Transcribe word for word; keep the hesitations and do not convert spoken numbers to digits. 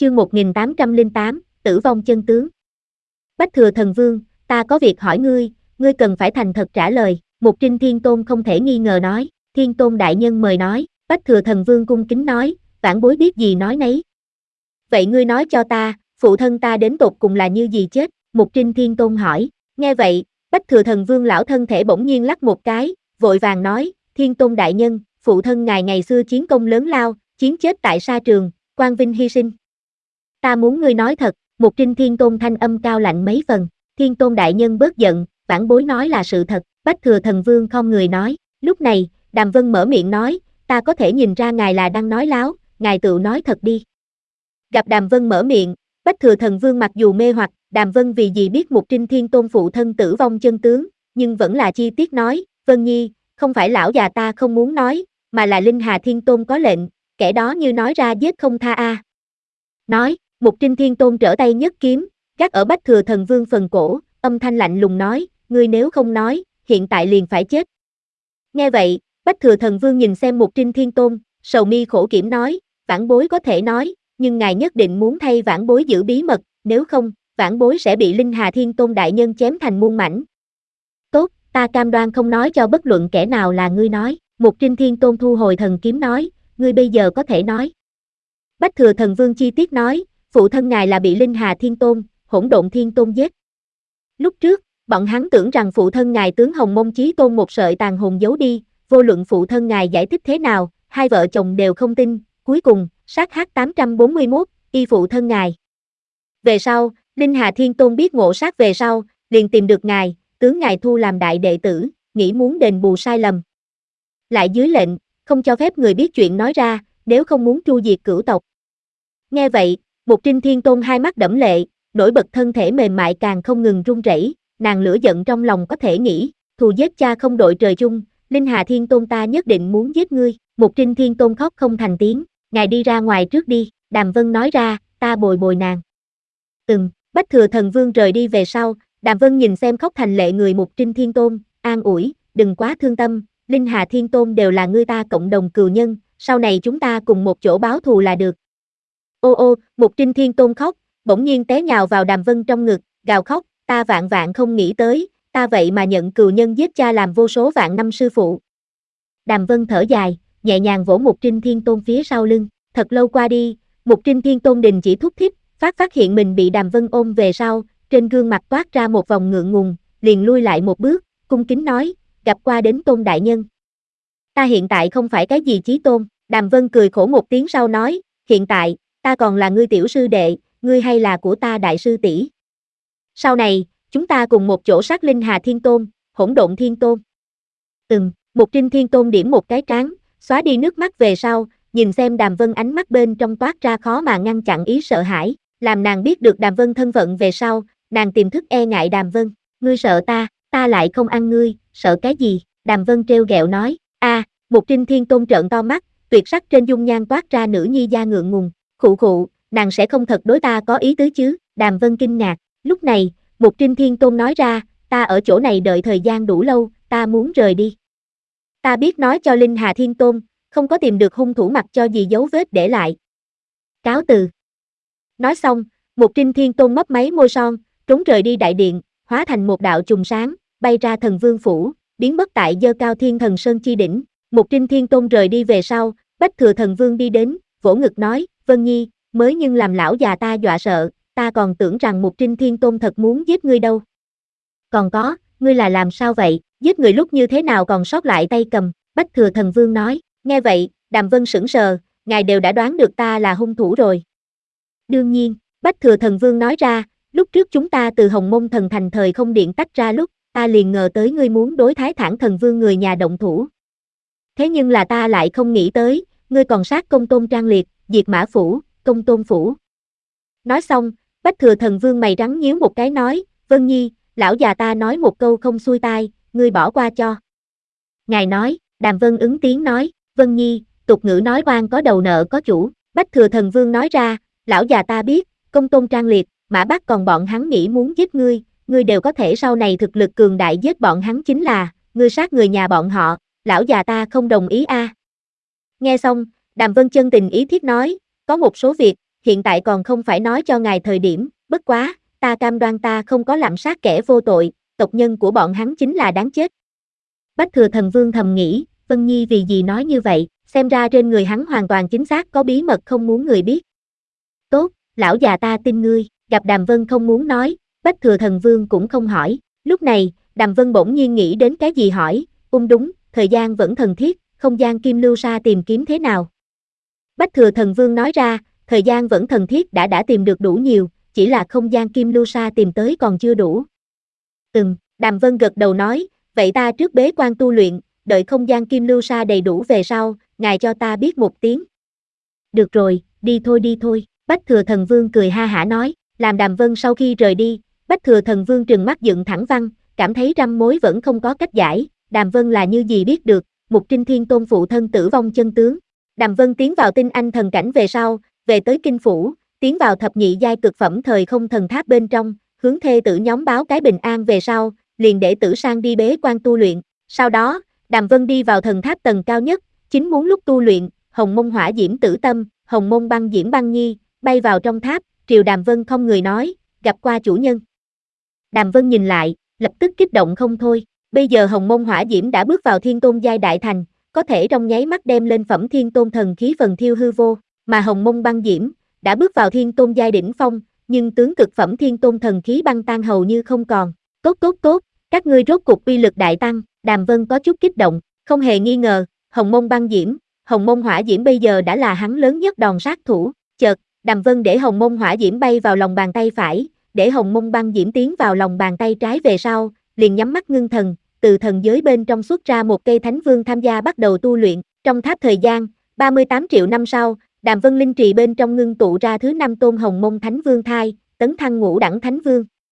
Chương một nghìn tám trăm lẻ tám, tử vong chân tướng. Bách Thừa Thần Vương, ta có việc hỏi ngươi, ngươi cần phải thành thật trả lời. Mục Trinh Thiên Tôn không thể nghi ngờ nói. Thiên Tôn đại nhân mời nói. Bách Thừa Thần Vương cung kính nói, vãn bối biết gì nói nấy. Vậy ngươi nói cho ta, phụ thân ta đến tột cùng là như gì chết? Mục Trinh Thiên Tôn hỏi. Nghe vậy, Bách Thừa Thần Vương lão thân thể bỗng nhiên lắc một cái, vội vàng nói, Thiên Tôn đại nhân, phụ thân ngài ngày xưa chiến công lớn lao, chiến chết tại sa trường, quang vinh hy sinh. Ta muốn ngươi nói thật. Mục Trinh Thiên Tôn thanh âm cao lạnh mấy phần. Thiên Tôn đại nhân bớt giận, vãn bối nói là sự thật. Bách Thừa Thần Vương không người nói. Lúc này, Đàm Vân mở miệng nói, ta có thể nhìn ra ngài là đang nói láo, ngài tự nói thật đi. Gặp Đàm Vân mở miệng, Bách Thừa Thần Vương mặc dù mê hoặc, Đàm Vân vì gì biết Mục Trinh Thiên Tôn phụ thân tử vong chân tướng, nhưng vẫn là chi tiết nói, Vân Nhi, không phải lão già ta không muốn nói, mà là Linh Hà Thiên Tôn có lệnh, kẻ đó như nói ra giết không tha a. À. Nói, Mục Trinh Thiên Tôn trở tay nhấc kiếm, gác ở Bách Thừa Thần Vương phần cổ, âm thanh lạnh lùng nói, ngươi nếu không nói, hiện tại liền phải chết. Nghe vậy, Bách Thừa Thần Vương nhìn xem Mục Trinh Thiên Tôn, sầu mi khổ kiểm nói, vãn bối có thể nói, nhưng ngài nhất định muốn thay vãn bối giữ bí mật, nếu không, vãn bối sẽ bị Linh Hà Thiên Tôn đại nhân chém thành muôn mảnh. Tốt, ta cam đoan không nói cho bất luận kẻ nào là ngươi nói. Mục Trinh Thiên Tôn thu hồi thần kiếm nói, ngươi bây giờ có thể nói. Bách Thừa Thần Vương chi tiết nói, phụ thân ngài là bị Linh Hà Thiên Tôn, Hỗn Độn Thiên Tôn giết. Lúc trước, bọn hắn tưởng rằng phụ thân ngài tướng Hồng Mông Chí Tôn một sợi tàn hồn giấu đi, vô luận phụ thân ngài giải thích thế nào, hai vợ chồng đều không tin, cuối cùng, sát H tám trăm bốn mươi mốt, y phụ thân ngài. Về sau, Linh Hà Thiên Tôn biết ngộ sát về sau, liền tìm được ngài, tướng ngài thu làm đại đệ tử, nghĩ muốn đền bù sai lầm. Lại dưới lệnh, không cho phép người biết chuyện nói ra, nếu không muốn tru diệt cửu tộc. Nghe vậy, Mục Trinh Thiên Tôn hai mắt đẫm lệ, nổi bật thân thể mềm mại càng không ngừng run rẩy, nàng lửa giận trong lòng có thể nghĩ, thù giết cha không đội trời chung, Linh Hà Thiên Tôn ta nhất định muốn giết ngươi. Mục Trinh Thiên Tôn khóc không thành tiếng, ngài đi ra ngoài trước đi, Đàm Vân nói ra, ta bồi bồi nàng. Ừm, Bách Thừa Thần Vương rời đi về sau, Đàm Vân nhìn xem khóc thành lệ người Mục Trinh Thiên Tôn, an ủi, đừng quá thương tâm, Linh Hà Thiên Tôn đều là ngươi ta cộng đồng cừu nhân, sau này chúng ta cùng một chỗ báo thù là được. Ô ô, Mục Trinh Thiên Tôn khóc, bỗng nhiên té nhào vào Đàm Vân trong ngực, gào khóc, ta vạn vạn không nghĩ tới, ta vậy mà nhận cừu nhân giết cha làm vô số vạn năm sư phụ. Đàm Vân thở dài, nhẹ nhàng vỗ Mục Trinh Thiên Tôn phía sau lưng, thật lâu qua đi, Mục Trinh Thiên Tôn đình chỉ thúc thiết, phát phát hiện mình bị Đàm Vân ôm về sau, trên gương mặt toát ra một vòng ngượng ngùng, liền lui lại một bước, cung kính nói, gặp qua đến Tôn đại nhân. Ta hiện tại không phải cái gì chí tôn, Đàm Vân cười khổ một tiếng sau nói, hiện tại, ta còn là ngươi tiểu sư đệ, ngươi hay là của ta đại sư tỷ. Sau này, chúng ta cùng một chỗ sát Linh Hà Thiên Tôn, Hỗn Độn Thiên Tôn. Ừm, Mục Trinh Thiên Tôn điểm một cái trán, xóa đi nước mắt về sau, nhìn xem Đàm Vân ánh mắt bên trong toát ra khó mà ngăn chặn ý sợ hãi, làm nàng biết được Đàm Vân thân phận về sau, nàng tiềm thức e ngại Đàm Vân, ngươi sợ ta, ta lại không ăn ngươi, sợ cái gì? Đàm Vân trêu ghẹo nói, a, à, Mục Trinh Thiên Tôn trợn to mắt, tuyệt sắc trên dung nhan toát ra nữ nhi da ngượng ngùng, khụ khụ, nàng sẽ không thật đối ta có ý tứ chứ? Đàm Vân kinh ngạc, lúc này, Mục Trinh Thiên Tôn nói ra, ta ở chỗ này đợi thời gian đủ lâu, ta muốn rời đi. Ta biết nói cho Linh Hà Thiên Tôn, không có tìm được hung thủ mặc cho gì dấu vết để lại. Cáo từ. Nói xong, Mục Trinh Thiên Tôn mấp máy môi son, trốn rời đi đại điện, hóa thành một đạo chùm sáng, bay ra Thần Vương phủ, biến mất tại Dơ Cao Thiên Thần Sơn chi đỉnh. Mục Trinh Thiên Tôn rời đi về sau, Bách Thừa Thần Vương đi đến, vỗ ngực nói, Vân Nhi, mới nhưng làm lão già ta dọa sợ, ta còn tưởng rằng Mục Trinh Thiên Tôn thật muốn giết ngươi đâu. Còn có, ngươi là làm sao vậy, giết người lúc như thế nào còn sót lại tay cầm? Bách Thừa Thần Vương nói, nghe vậy, Đàm Vân sững sờ, ngài đều đã đoán được ta là hung thủ rồi. Đương nhiên, Bách Thừa Thần Vương nói ra, lúc trước chúng ta từ Hồng Mông Thần Thành thời không điện tách ra lúc, ta liền ngờ tới ngươi muốn đối Thái Thản Thần Vương người nhà động thủ. Thế nhưng là ta lại không nghĩ tới, ngươi còn sát Công Tôn Trang Liệt, diệt Mã Phủ, Công Tôn Phủ. Nói xong, Bách Thừa Thần Vương mày rắn nhíu một cái nói, Vân Nhi, lão già ta nói một câu không xuôi tai, ngươi bỏ qua cho. Ngài nói, Đàm Vân ứng tiếng nói, Vân Nhi, tục ngữ nói oan có đầu nợ có chủ. Bách Thừa Thần Vương nói ra, lão già ta biết, Công Tôn Trang Liệt, Mã Bắc còn bọn hắn nghĩ muốn giết ngươi, ngươi đều có thể sau này thực lực cường đại giết bọn hắn chính là, ngươi sát người nhà bọn họ, lão già ta không đồng ý a. À. Nghe xong, Đàm Vân chân tình ý thiết nói, có một số việc, hiện tại còn không phải nói cho ngài thời điểm, bất quá, ta cam đoan ta không có lạm sát kẻ vô tội, tộc nhân của bọn hắn chính là đáng chết. Bách Thừa Thần Vương thầm nghĩ, Vân Nhi vì gì nói như vậy, xem ra trên người hắn hoàn toàn chính xác có bí mật không muốn người biết. Tốt, lão già ta tin ngươi, gặp Đàm Vân không muốn nói, Bách Thừa Thần Vương cũng không hỏi. Lúc này, Đàm Vân bỗng nhiên nghĩ đến cái gì hỏi, ung đúng, thời gian vẫn thần thiết, không gian kim lưu sa tìm kiếm thế nào. Bách Thừa Thần Vương nói ra, thời gian vẫn thần thiết đã đã tìm được đủ nhiều, chỉ là không gian kim lưu sa tìm tới còn chưa đủ. Ừm, Đàm Vân gật đầu nói, vậy ta trước bế quan tu luyện, đợi không gian kim lưu sa đầy đủ về sau, ngài cho ta biết một tiếng. Được rồi, đi thôi đi thôi, Bách Thừa Thần Vương cười ha hả nói, làm Đàm Vân sau khi rời đi, Bách Thừa Thần Vương trừng mắt dựng thẳng văn, cảm thấy răm mối vẫn không có cách giải, Đàm Vân là như gì biết được, Mục Trinh Thiên Tôn phụ thân tử vong chân tướng. Đàm Vân tiến vào tinh anh thần cảnh về sau, về tới kinh phủ, tiến vào thập nhị giai cực phẩm thời không thần tháp bên trong, hướng thê tử nhóm báo cái bình an về sau, liền để Tử Sang đi bế quan tu luyện. Sau đó, Đàm Vân đi vào thần tháp tầng cao nhất, chính muốn lúc tu luyện, Hồng Mông Hỏa Diễm Tử Tâm, Hồng Mông Băng Diễm Băng Nhi, bay vào trong tháp, triều Đàm Vân không người nói, gặp qua chủ nhân. Đàm Vân nhìn lại, lập tức kích động không thôi, bây giờ Hồng Mông Hỏa Diễm đã bước vào Thiên Tôn giai đại thành, có thể trong nháy mắt đem lên phẩm Thiên Tôn thần khí phần thiêu hư vô, mà Hồng Mông Băng Diễm đã bước vào Thiên Tôn giai đỉnh phong, nhưng tướng cực phẩm Thiên Tôn thần khí băng tan hầu như không còn. Tốt tốt tốt, các ngươi rốt cục uy lực đại tăng, Đàm Vân có chút kích động, không hề nghi ngờ, Hồng Mông Băng Diễm, Hồng Mông Hỏa Diễm bây giờ đã là hắn lớn nhất đòn sát thủ. Chợt, Đàm Vân để Hồng Mông Hỏa Diễm bay vào lòng bàn tay phải, để Hồng Mông Băng Diễm tiến vào lòng bàn tay trái về sau, liền nhắm mắt ngưng thần, từ thần giới bên trong xuất ra một cây Thánh Vương tham gia bắt đầu tu luyện. Trong tháp thời gian, ba mươi tám triệu năm sau, Đàm Vân linh trì bên trong ngưng tụ ra thứ năm tôn Hồng Mông Thánh Vương thai, tấn thăng ngũ đẳng Thánh Vương.